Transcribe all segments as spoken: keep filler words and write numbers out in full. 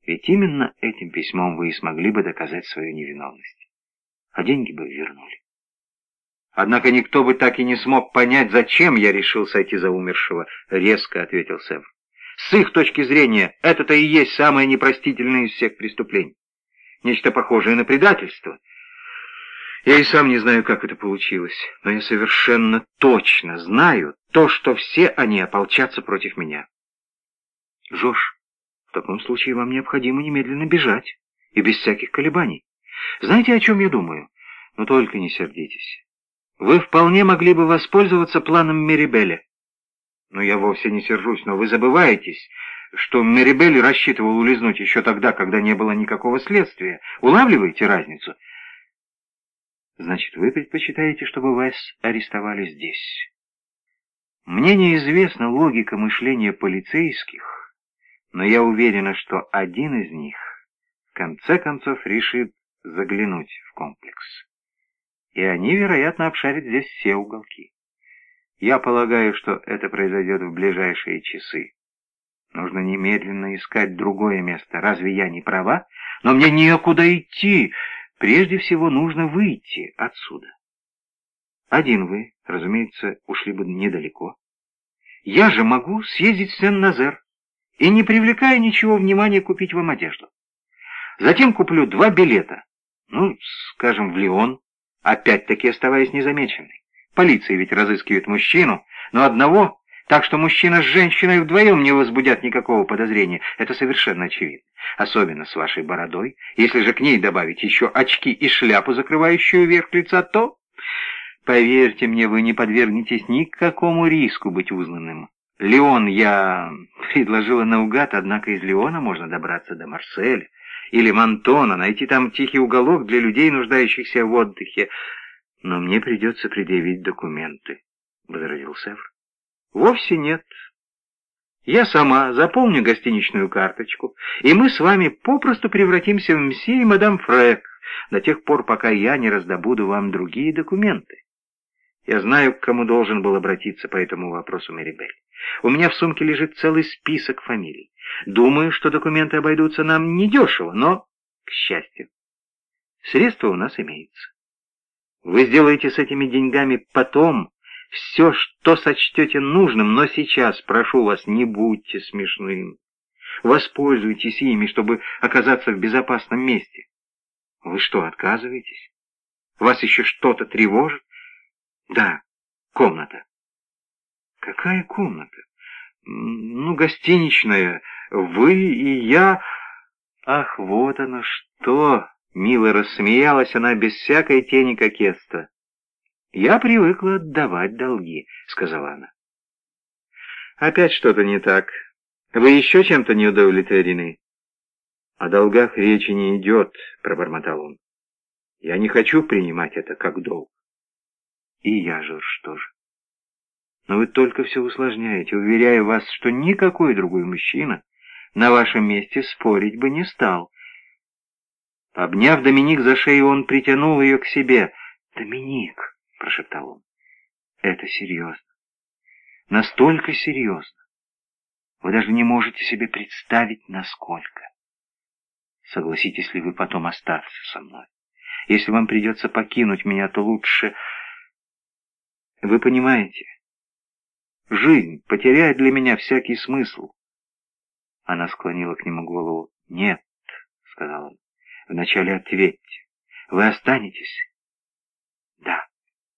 Ведь именно этим письмом вы и смогли бы доказать свою невиновность. А деньги бы вернули. Однако никто бы так и не смог понять, зачем я решил сойти за умершего, резко ответил Севр. С их точки зрения, это-то и есть самое непростительное из всех преступлений. Нечто похожее на предательство. Я и сам не знаю, как это получилось, но я совершенно точно знаю то, что все они ополчатся против меня. Жорж, в таком случае вам необходимо немедленно бежать, и без всяких колебаний. Знаете, о чем я думаю? Но только не сердитесь. Вы вполне могли бы воспользоваться планом Мерибеля. Но я вовсе не сержусь, но вы забываетесь, что Мерибель рассчитывал улизнуть еще тогда, когда не было никакого следствия. Улавливаете разницу? Значит, вы предпочитаете, чтобы вас арестовали здесь? Мне неизвестна логика мышления полицейских, но я уверена, что один из них в конце концов решит заглянуть в комплекс. И они, вероятно, обшарят здесь все уголки. Я полагаю, что это произойдет в ближайшие часы. Нужно немедленно искать другое место. Разве я не права? Но мне некуда идти. Прежде всего нужно выйти отсюда. Один вы, разумеется, ушли бы недалеко. Я же могу съездить в Сен-Назер и, не привлекая ничего внимания, купить вам одежду. Затем куплю два билета, ну, скажем, в Лион, опять-таки оставаясь незамеченной. Полиция ведь разыскивает мужчину, но одного, так что мужчина с женщиной вдвоем не возбудят никакого подозрения. Это совершенно очевидно. Особенно с вашей бородой. Если же к ней добавить еще очки и шляпу, закрывающую верх лица, то, поверьте мне, вы не подвергнетесь никакому риску быть узнанным. Лион я предложила наугад, однако из Лиона можно добраться до Марселя или Мантона, найти там тихий уголок для людей, нуждающихся в отдыхе. Но мне придется предъявить документы, — возразил Севр. Вовсе нет. Я сама заполню гостиничную карточку, и мы с вами попросту превратимся в мсье и мадам Фрэк до тех пор, пока я не раздобуду вам другие документы. Я знаю, к кому должен был обратиться по этому вопросу Мерибель. У меня в сумке лежит целый список фамилий. Думаю, что документы обойдутся нам недешево, но, к счастью, средства у нас имеются. Вы сделаете с этими деньгами потом все, что сочтете нужным, но сейчас, прошу вас, не будьте смешным. Воспользуйтесь ими, чтобы оказаться в безопасном месте. Вы что, отказываетесь? Вас еще что-то тревожит? Да, комната. Какая комната? Ну, гостиничная. Вы и я... Ах, вот оно что! Мило рассмеялась она без всякой тени кокетства. «Я привыкла отдавать долги», — сказала она. «Опять что-то не так. Вы еще чем-то не удовлетворены?» «О долгах речи не идет», — пробормотал он. «Я не хочу принимать это как долг». «И я, Жорж, тоже. Но вы только все усложняете. Уверяю вас, что никакой другой мужчина на вашем месте спорить бы не стал». Обняв Доминик за шею, он притянул ее к себе. «Доминик», — прошептал он, — «это серьезно. Настолько серьезно. Вы даже не можете себе представить, насколько. Согласитесь ли вы потом остаться со мной? Если вам придется покинуть меня, то лучше... Вы понимаете, жизнь потеряет для меня всякий смысл». Она склонила к нему голову. «Нет», — сказал он, — «вначале ответьте. Вы останетесь?» «Да».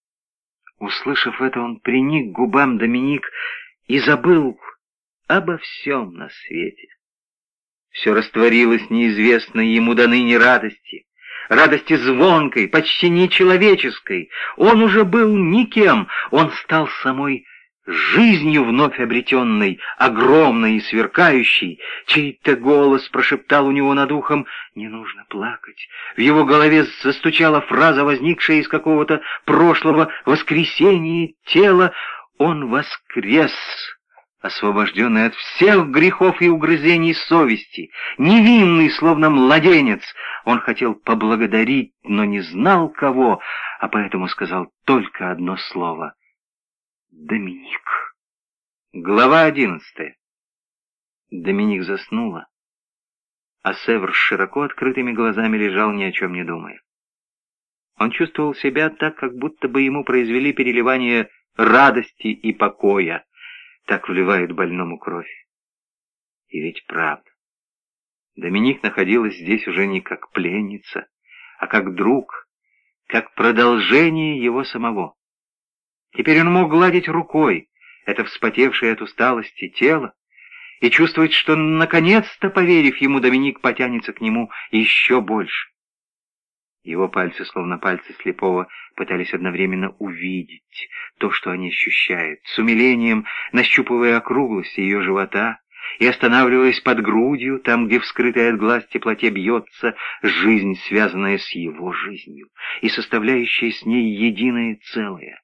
Услышав это, он приник к губам Доминик и забыл обо всем на свете. Все растворилось неизвестной ему до ныне радости, радости звонкой, почти нечеловеческой. Он уже был никем, он стал самой жизнью вновь обретенной, огромной и сверкающей. Чей-то голос прошептал у него над ухом: «Не нужно плакать». В его голове застучала фраза, возникшая из какого-то прошлого воскресения тела. Он воскрес, освобожденный от всех грехов и угрызений совести, невинный, словно младенец. Он хотел поблагодарить, но не знал кого, а поэтому сказал только одно слово: «Доминик». Глава одиннадцатая. Доминик заснула, а Севр с широко открытыми глазами лежал, ни о чем не думая. Он чувствовал себя так, как будто бы ему произвели переливание радости и покоя. Так вливают больному кровь. И ведь правда. Доминик находилась здесь уже не как пленница, а как друг, как продолжение его самого. Теперь он мог гладить рукой это вспотевшее от усталости тело и чувствовать, что, наконец-то, поверив ему, Доминик потянется к нему еще больше. Его пальцы, словно пальцы слепого, пытались одновременно увидеть то, что они ощущают, с умилением нащупывая округлость ее живота и останавливаясь под грудью, там, где в скрытой от глаз теплоте бьется жизнь, связанная с его жизнью и составляющая с ней единое целое.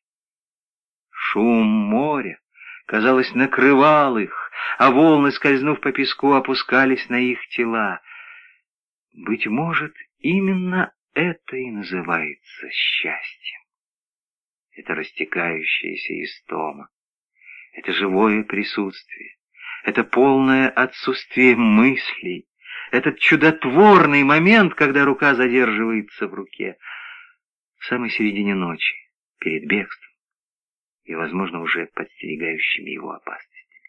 Шум моря, казалось, накрывал их, а волны, скользнув по песку, опускались на их тела. Быть может, именно это и называется счастьем. Это растекающаяся истома, это живое присутствие, это полное отсутствие мыслей, этот чудотворный момент, когда рука задерживается в руке, в самой середине ночи, перед бегством и, возможно, уже подстерегающими его опасностями.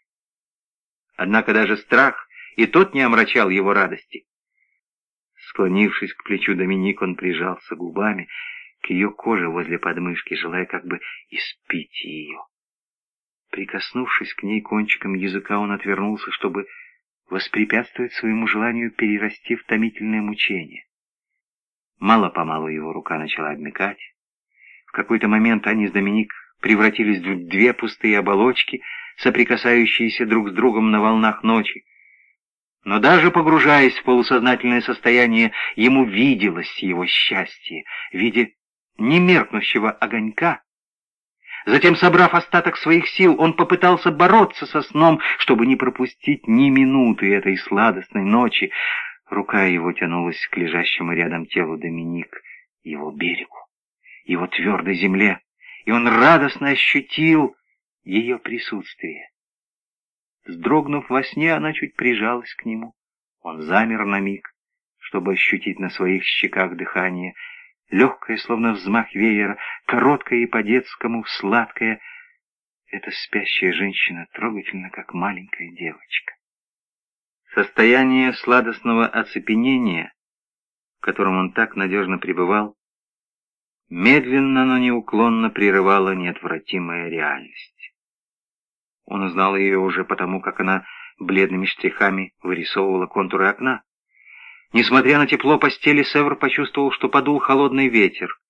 Однако даже страх и тот не омрачал его радости. Склонившись к плечу Доминик, он прижался губами к ее коже возле подмышки, желая как бы испить ее. Прикоснувшись к ней кончиком языка, он отвернулся, чтобы воспрепятствовать своему желанию перерасти в томительное мучение. Мало-помалу его рука начала обмякать. В какой-то момент они с Доминик превратились в две пустые оболочки, соприкасающиеся друг с другом на волнах ночи. Но даже погружаясь в полусознательное состояние, ему виделось его счастье в виде немеркнущего огонька. Затем, собрав остаток своих сил, он попытался бороться со сном, чтобы не пропустить ни минуты этой сладостной ночи. Рука его тянулась к лежащему рядом телу Доминик, его берегу, его твердой земле, и он радостно ощутил ее присутствие. Вздрогнув во сне, она чуть прижалась к нему. Он замер на миг, чтобы ощутить на своих щеках дыхание, легкое, словно взмах веера, короткое и по-детскому сладкое. Эта спящая женщина трогательна, как маленькая девочка. Состояние сладостного оцепенения, в котором он так надежно пребывал, медленно, но неуклонно прерывала неотвратимая реальность. Он узнал ее уже потому, как она бледными штрихами вырисовывала контуры окна. Несмотря на тепло постели, Севр почувствовал, что подул холодный ветер.